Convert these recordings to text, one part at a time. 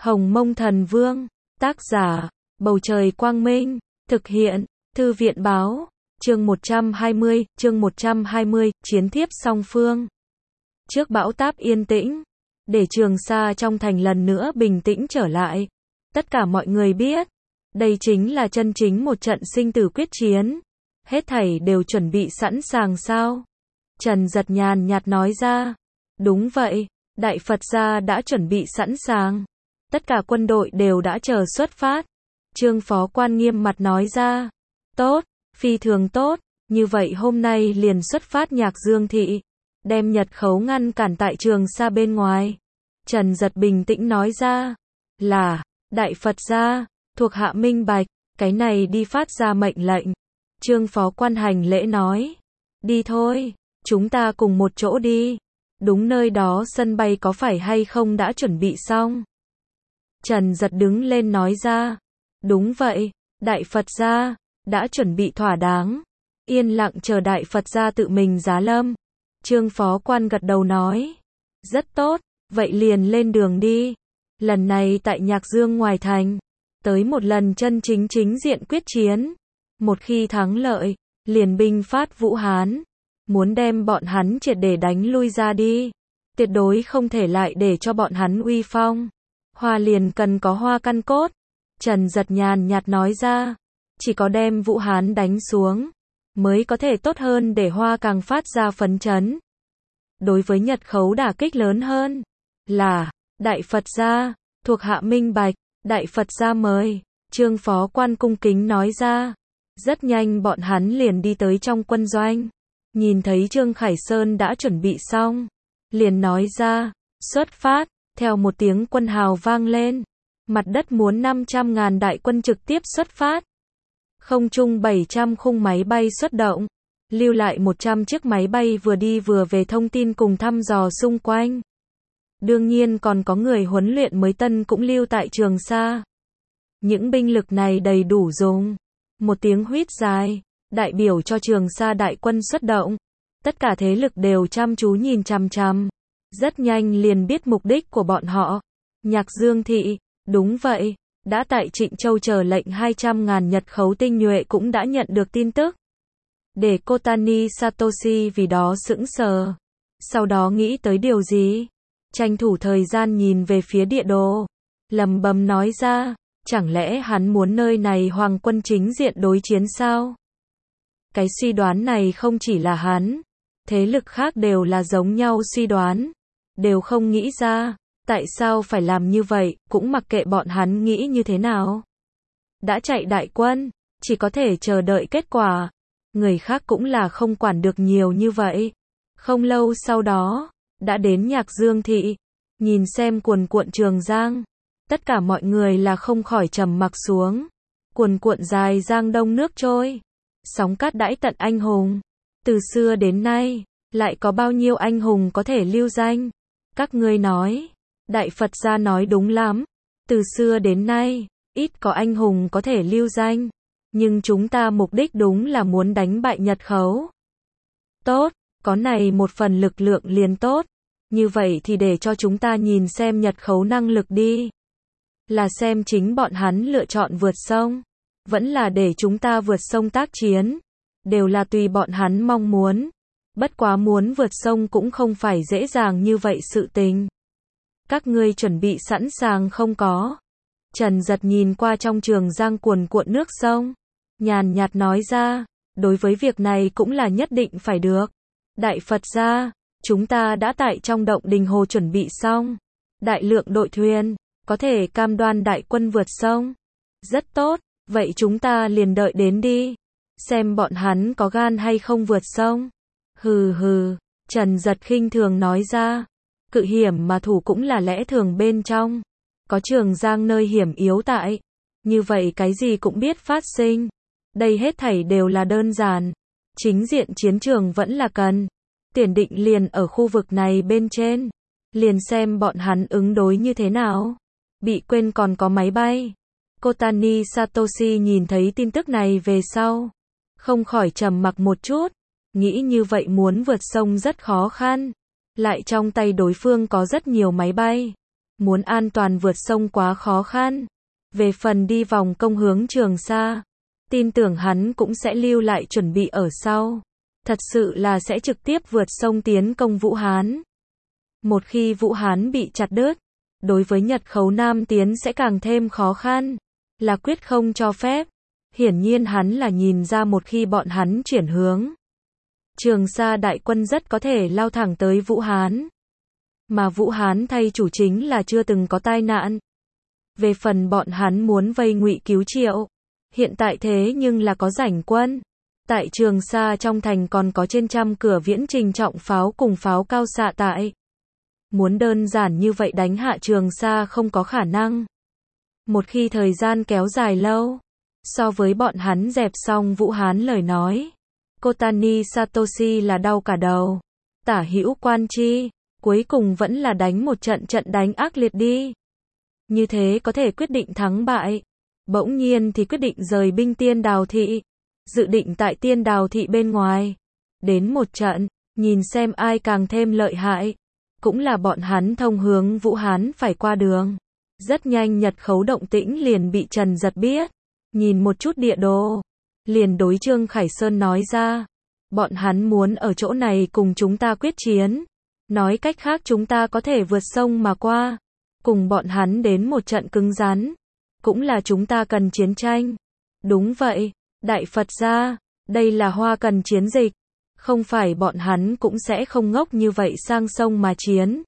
Hồng Mông Thần Vương, tác giả, Bầu Trời Quang Minh, thực hiện, Thư viện Báo, chương 120, chiến thiếp song phương. Trước bão táp yên tĩnh, để Trường Sa trong thành lần nữa bình tĩnh trở lại. Tất cả mọi người biết, đây chính là chân chính một trận sinh tử quyết chiến. Hết thảy đều chuẩn bị sẵn sàng sao? Trần Giật nhàn nhạt nói ra. Đúng vậy, Đại Phật gia đã chuẩn bị sẵn sàng. Tất cả quân đội đều đã chờ xuất phát. Trương Phó Quan nghiêm mặt nói ra. Tốt, phi thường tốt, như vậy hôm nay liền xuất phát Nhạc Dương Thị. Đem Nhật Khấu ngăn cản tại Trường Sa bên ngoài. Trần Giật bình tĩnh nói ra. Là, Đại Phật gia, thuộc hạ minh bạch, cái này đi phát ra mệnh lệnh. Trương Phó Quan hành lễ nói. Đi thôi, chúng ta cùng một chỗ đi. Đúng nơi đó sân bay có phải hay không đã chuẩn bị xong? Trần Giật đứng lên nói ra. Đúng vậy, Đại Phật gia, đã chuẩn bị thỏa đáng. Yên lặng chờ Đại Phật gia tự mình giá lâm. Trương Phó Quan gật đầu nói. Rất tốt, vậy liền lên đường đi. Lần này tại Nhạc Dương ngoài thành, tới một lần chân chính chính diện quyết chiến. Một khi thắng lợi, liền binh phát Vũ Hán. Muốn đem bọn hắn triệt để đánh lui ra đi. Tuyệt đối không thể lại để cho bọn hắn uy phong. Hoa liền cần có hoa căn cốt. Trần Giật nhàn nhạt nói ra. Chỉ có đem Vũ Hán đánh xuống, mới có thể tốt hơn để hoa càng phát ra phấn chấn. Đối với Nhật Khấu đả kích lớn hơn. Là, Đại Phật gia, thuộc hạ minh bạch, Đại Phật gia mời. Trương Phó Quan cung kính nói ra. Rất nhanh bọn hắn liền đi tới trong quân doanh. Nhìn thấy Trương Khải Sơn đã chuẩn bị xong. Liền nói ra, xuất phát, theo một tiếng quân hào vang lên. Mặt đất muốn 500.000 đại quân trực tiếp xuất phát. Không trung 700 khung máy bay xuất động. Lưu lại 100 chiếc máy bay vừa đi vừa về thông tin cùng thăm dò xung quanh. Đương nhiên còn có người huấn luyện mới tân cũng lưu tại Trường Sa. Những binh lực này đầy đủ dùng. Một tiếng huýt dài, đại biểu cho Trường Sa đại quân xuất động. Tất cả thế lực đều chăm chú nhìn chằm chằm. Rất nhanh liền biết mục đích của bọn họ. Nhạc Dương Thị, đúng vậy, đã tại Trịnh Châu chờ lệnh 200.000 Nhật Khấu tinh nhuệ cũng đã nhận được tin tức. Để Kotani Satoshi vì đó sững sờ. Sau đó nghĩ tới điều gì? Tranh thủ thời gian nhìn về phía địa đồ. Lầm bầm nói ra, chẳng lẽ hắn muốn nơi này hoàng quân chính diện đối chiến sao? Cái suy đoán này không chỉ là hắn. Thế lực khác đều là giống nhau suy đoán. Đều không nghĩ ra, tại sao phải làm như vậy, cũng mặc kệ bọn hắn nghĩ như thế nào. Đã chạy đại quân, chỉ có thể chờ đợi kết quả. Người khác cũng là không quản được nhiều như vậy. Không lâu sau đó, đã đến Nhạc Dương Thị. Nhìn xem cuồn cuộn Trường Giang. Tất cả mọi người là không khỏi trầm mặc xuống. Cuồn cuộn dài giang đông nước trôi. Sóng cát đãi tận anh hùng. Từ xưa đến nay, lại có bao nhiêu anh hùng có thể lưu danh? Các ngươi nói, Đại Phật gia nói đúng lắm. Từ xưa đến nay, ít có anh hùng có thể lưu danh. Nhưng chúng ta mục đích đúng là muốn đánh bại Nhật Khấu. Tốt, có này một phần lực lượng liền tốt. Như vậy thì để cho chúng ta nhìn xem Nhật Khấu năng lực đi. Là xem chính bọn hắn lựa chọn vượt sông. Vẫn là để chúng ta vượt sông tác chiến. Đều là tùy bọn hắn mong muốn. Bất quá muốn vượt sông cũng không phải dễ dàng như vậy sự tình. Các ngươi chuẩn bị sẵn sàng không có? Trần Giật nhìn qua trong Trường Giang cuồn cuộn nước sông. Nhàn nhạt nói ra, đối với việc này cũng là nhất định phải được. Đại Phật gia, chúng ta đã tại trong động Đình Hồ chuẩn bị xong. Đại lượng đội thuyền, có thể cam đoan đại quân vượt sông. Rất tốt, vậy chúng ta liền đợi đến đi. Xem bọn hắn có gan hay không vượt sông. Hừ hừ, Trần Giật khinh thường nói ra. Cự hiểm mà thủ cũng là lẽ thường bên trong. Có Trường Giang nơi hiểm yếu tại. Như vậy cái gì cũng biết phát sinh. Đây hết thảy đều là đơn giản. Chính diện chiến trường vẫn là cần. Tiền định liền ở khu vực này bên trên. Liền xem bọn hắn ứng đối như thế nào. Bị quên còn có máy bay. Kotani Satoshi nhìn thấy tin tức này về sau. Không khỏi trầm mặc một chút. Nghĩ như vậy muốn vượt sông rất khó khăn. Lại trong tay đối phương có rất nhiều máy bay. muốn an toàn vượt sông quá khó khăn. Về phần đi vòng công hướng Trường Sa, tin tưởng hắn cũng sẽ lưu lại chuẩn bị ở sau. Thật sự là sẽ trực tiếp vượt sông tiến công Vũ Hán. Một khi Vũ Hán bị chặt đứt, đối với Nhật Khấu Nam tiến sẽ càng thêm khó khăn, là quyết không cho phép. Hiển nhiên hắn là nhìn ra một khi bọn hắn chuyển hướng, Trường Sa đại quân rất có thể lao thẳng tới Vũ Hán. Mà Vũ Hán thay chủ chính là chưa từng có tai nạn. Về phần bọn hắn muốn vây Ngụy cứu Triệu, hiện tại thế nhưng là có rảnh quân. Tại Trường Sa trong thành còn có trên trăm cửa viễn trình trọng pháo cùng pháo cao xạ tại. Muốn đơn giản như vậy đánh hạ Trường Sa không có khả năng. Một khi thời gian kéo dài lâu, so với bọn hắn dẹp xong Vũ Hán lời nói, Kotani Satoshi là đau cả đầu. Tả hữu Quan Chi, cuối cùng vẫn là đánh một trận đánh ác liệt đi. Như thế có thể quyết định thắng bại. Bỗng nhiên thì quyết định rời binh Tiên Đào Thị, dự định tại Tiên Đào Thị bên ngoài đến một trận, nhìn xem ai càng thêm lợi hại. Cũng là bọn hắn thông hướng Vũ Hán phải qua đường. Rất nhanh Nhật Khấu động tĩnh liền bị Trần Giật biết. Nhìn một chút địa đồ, liền đối Trương Khải Sơn nói ra, bọn hắn muốn ở chỗ này cùng chúng ta quyết chiến. Nói cách khác chúng ta có thể vượt sông mà qua, cùng bọn hắn đến một trận cứng rắn. Cũng là chúng ta cần chiến tranh. Đúng vậy, Đại Phật gia, đây là Hoa cần chiến dịch. Không phải bọn hắn cũng sẽ không ngốc như vậy sang sông mà chiến.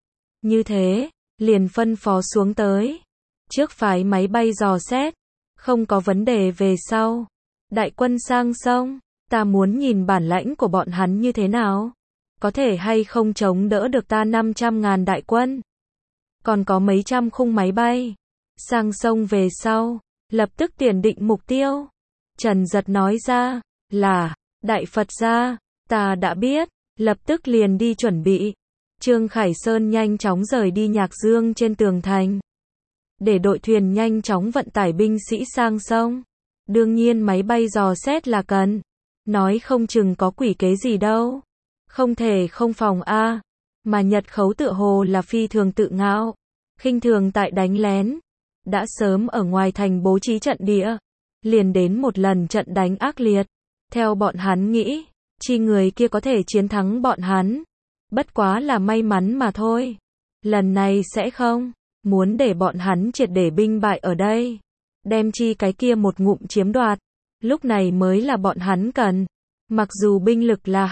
Như thế, liền phân phó xuống tới. Trước phái máy bay dò xét, không có vấn đề về sau. Đại quân sang sông, ta muốn nhìn bản lãnh của bọn hắn như thế nào. Có thể hay không chống đỡ được ta 500.000 đại quân. Còn có mấy trăm khung máy bay. Sang sông về sau, lập tức tiền định mục tiêu. Trần Giật nói ra, là, Đại Phật gia, ta đã biết, lập tức liền đi chuẩn bị. Trương Khải Sơn nhanh chóng rời đi Nhạc Dương trên tường thành. Để đội thuyền nhanh chóng vận tải binh sĩ sang sông. Đương nhiên máy bay dò xét là cần. Nói không chừng có quỷ kế gì đâu. Không thể không phòng a. Mà Nhật Khấu tựa hồ là phi thường tự ngạo. Khinh thường tại đánh lén. Đã sớm ở ngoài thành bố trí trận địa. Liền đến một lần trận đánh ác liệt. Theo bọn hắn nghĩ, chi người kia có thể chiến thắng bọn hắn. Bất quá là may mắn mà thôi. Lần này sẽ không. Muốn để bọn hắn triệt để binh bại ở đây. Đem chi cái kia một ngụm chiếm đoạt. Lúc này mới là bọn hắn cần. Mặc dù binh lực là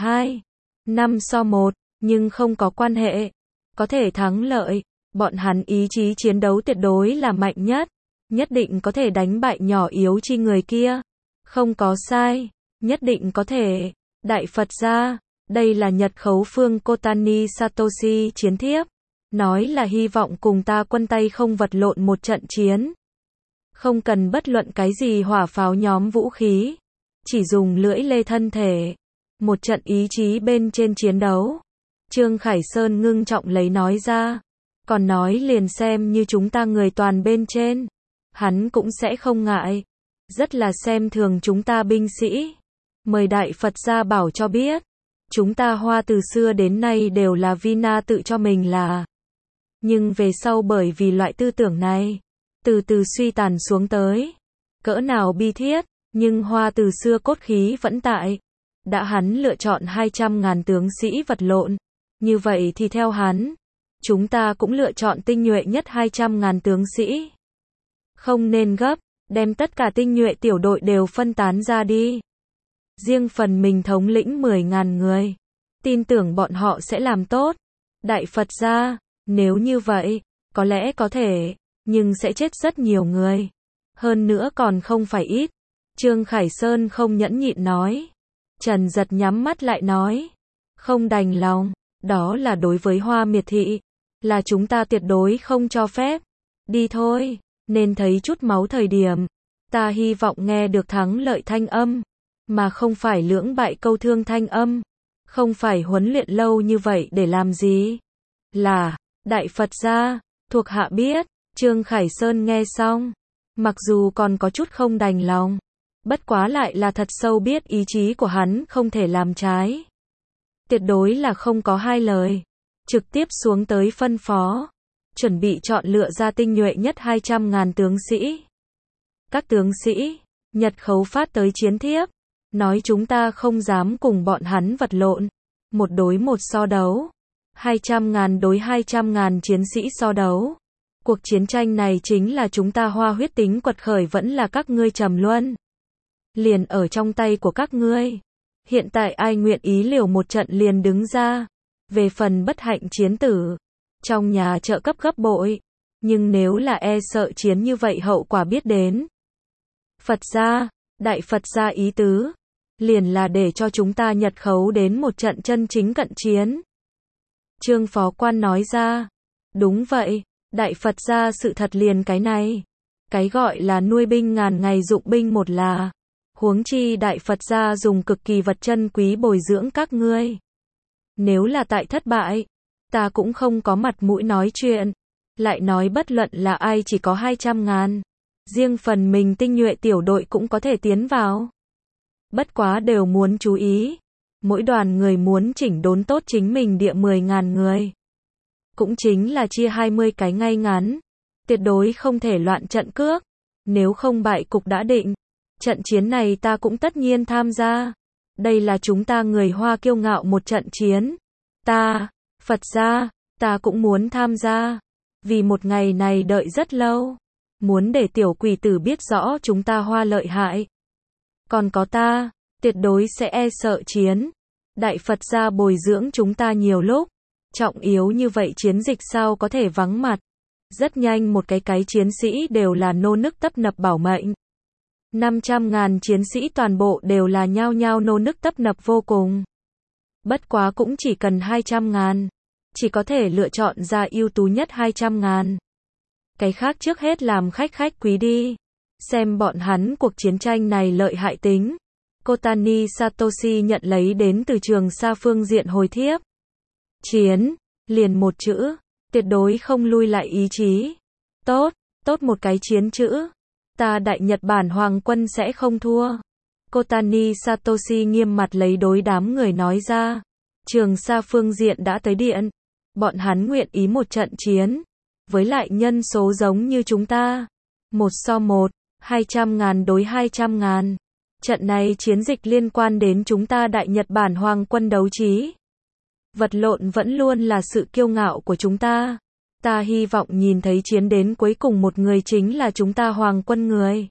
2-5-1, nhưng không có quan hệ. Có thể thắng lợi. Bọn hắn ý chí chiến đấu tuyệt đối là mạnh nhất. Nhất định có thể đánh bại nhỏ yếu chi người kia. Không có sai. Nhất định có thể. Đại Phật gia, đây là Nhật Khấu phương Kotani Satoshi chiến thiếp. Nói là hy vọng cùng ta quân tay không vật lộn một trận chiến. Không cần bất luận cái gì hỏa pháo nhóm vũ khí. Chỉ dùng lưỡi lê thân thể. Một trận ý chí bên trên chiến đấu. Trương Khải Sơn ngưng trọng lấy nói ra. Còn nói liền xem như chúng ta người toàn bên trên. Hắn cũng sẽ không ngại. Rất là xem thường chúng ta binh sĩ. Mời Đại Phật gia bảo cho biết. Chúng ta Hoa từ xưa đến nay đều là Vina tự cho mình là. Nhưng về sau bởi vì loại tư tưởng này, từ từ suy tàn xuống tới. Cỡ nào bi thiết, nhưng Hoa từ xưa cốt khí vẫn tại. Đã hắn lựa chọn 200.000 tướng sĩ vật lộn. Như vậy thì theo hắn, chúng ta cũng lựa chọn tinh nhuệ nhất 200.000 tướng sĩ. Không nên gấp, đem tất cả tinh nhuệ tiểu đội đều phân tán ra đi. Riêng phần mình thống lĩnh 10.000 người. Tin tưởng bọn họ sẽ làm tốt. Đại Phật gia, nếu như vậy, có lẽ có thể, nhưng sẽ chết rất nhiều người. Hơn nữa còn không phải ít. Trương Khải Sơn không nhẫn nhịn nói. Trần Giật nhắm mắt lại nói. Không đành lòng, đó là đối với Hoa miệt thị. Là chúng ta tuyệt đối không cho phép. Đi thôi, nên thấy chút máu thời điểm. Ta hy vọng nghe được thắng lợi thanh âm. Mà không phải lưỡng bại câu thương thanh âm. Không phải huấn luyện lâu như vậy để làm gì. Là, Đại Phật gia, thuộc hạ biết. Trương Khải Sơn nghe xong. Mặc dù còn có chút không đành lòng. Bất quá lại là thật sâu biết ý chí của hắn không thể làm trái. Tuyệt đối là không có hai lời. Trực tiếp xuống tới phân phó. chuẩn bị chọn lựa ra tinh nhuệ nhất 200.000 tướng sĩ. Các tướng sĩ, Nhật khấu phát tới chiến thiếp, nói chúng ta không dám cùng bọn hắn vật lộn, một đối một so đấu, 200.000 đối 200.000 chiến sĩ so đấu. Cuộc chiến tranh này chính là chúng ta Hoa huyết tính quật khởi vẫn là các ngươi trầm luân. Liền ở trong tay của các ngươi. Hiện tại ai nguyện ý liều một trận liền đứng ra. Về phần bất hạnh chiến tử, trong nhà trợ cấp gấp bội. Nhưng nếu là e sợ chiến như vậy hậu quả biết đến. Phật gia, Đại Phật gia ý tứ, liền là để cho chúng ta Nhật khấu đến một trận chân chính cận chiến. Trương phó quan nói ra, đúng vậy, Đại Phật gia sự thật liền cái này. Cái gọi là nuôi binh ngàn ngày dụng binh một là. Huống chi Đại Phật gia dùng cực kỳ vật chân quý bồi dưỡng các ngươi. Nếu là tại thất bại, ta cũng không có mặt mũi nói chuyện. Lại nói bất luận là ai chỉ có 200.000. Riêng phần mình tinh nhuệ tiểu đội cũng có thể tiến vào. Bất quá đều muốn chú ý. Mỗi đoàn người muốn chỉnh đốn tốt chính mình địa 10.000 người. Cũng chính là chia 20 cái ngay ngắn. Tuyệt đối không thể loạn trận cước. Nếu không bại cục đã định. Trận chiến này ta cũng tất nhiên tham gia. Đây là chúng ta người Hoa kiêu ngạo một trận chiến. Ta, Phật gia, ta cũng muốn tham gia. Vì một ngày này đợi rất lâu. Muốn để tiểu quỷ tử biết rõ chúng ta Hoa lợi hại. Còn có ta, tuyệt đối sẽ e sợ chiến. Đại Phật gia bồi dưỡng chúng ta nhiều lúc. Trọng yếu như vậy chiến dịch sao có thể vắng mặt. Rất nhanh một cái chiến sĩ đều là nô nức tấp nập bảo mệnh. 500.000 chiến sĩ toàn bộ đều là nhao nhao nô nức tấp nập vô cùng. Bất quá cũng chỉ cần 200.000. Chỉ có thể lựa chọn ra ưu tú nhất 200.000. Cái khác trước hết làm khách quý đi. Xem bọn hắn cuộc chiến tranh này lợi hại tính. Kotani Satoshi nhận lấy đến từ Trường Sa phương diện hồi thiếp. Chiến, liền một chữ, tuyệt đối không lui lại ý chí. Tốt, tốt một cái chiến chữ. Ta Đại Nhật Bản Hoàng quân sẽ không thua. Kotani Satoshi nghiêm mặt lấy đối đám người nói ra. Trường Sa phương diện đã tới điện. Bọn hắn nguyện ý một trận chiến. Với lại nhân số giống như chúng ta. 1 so 1, 200.000 đối 200.000. Trận này chiến dịch liên quan đến chúng ta Đại Nhật Bản Hoàng quân đấu trí. Vật lộn vẫn luôn là sự kiêu ngạo của chúng ta. Ta hy vọng nhìn thấy chiến đến cuối cùng một người chính là chúng ta Hoàng quân người.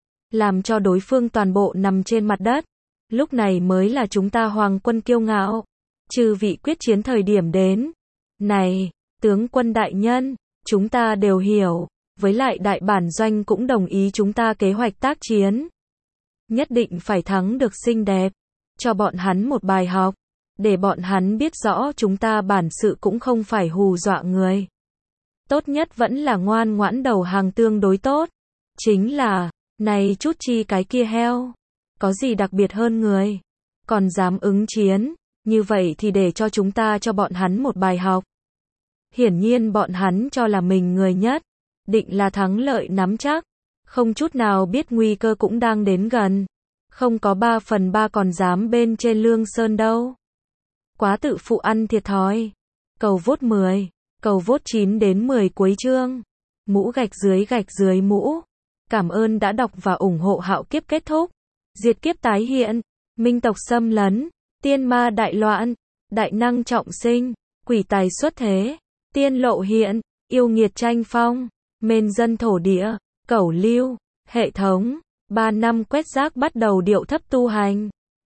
Làm cho đối phương toàn bộ nằm trên mặt đất. Lúc này mới là chúng ta Hoàng quân kiêu ngạo. Trừ vị quyết chiến thời điểm đến. Này, tướng quân đại nhân, chúng ta đều hiểu. Với lại đại bản doanh cũng đồng ý chúng ta kế hoạch tác chiến. Nhất định phải thắng được xinh đẹp. Cho bọn hắn một bài học. Để bọn hắn biết rõ chúng ta bản sự cũng không phải hù dọa người. Tốt nhất vẫn là ngoan ngoãn đầu hàng tương đối tốt. Chính là, này chút chi cái kia heo. Có gì đặc biệt hơn người. Còn dám ứng chiến. Như vậy thì để cho chúng ta cho bọn hắn một bài học. Hiển nhiên bọn hắn cho là mình người nhất. Định là thắng lợi nắm chắc. Không chút nào biết nguy cơ cũng đang đến gần. Không có 3/3 còn dám bên trên Lương Sơn đâu. Quá tự phụ ăn thiệt thòi. Cầu vote 10. Cầu vote 9 đến 10 cuối chương. Mũ gạch dưới mũ. Cảm ơn đã đọc và ủng hộ Hạo Kiếp kết thúc. Diệt kiếp tái hiện. Minh tộc xâm lấn. Tiên ma đại loạn. Đại năng trọng sinh. Quỷ tài xuất thế. Tiên lộ hiện. Yêu nghiệt tranh phong. Mên dân thổ địa. Cẩu lưu. Hệ thống. 3 năm quét rác bắt đầu điệu thấp tu hành.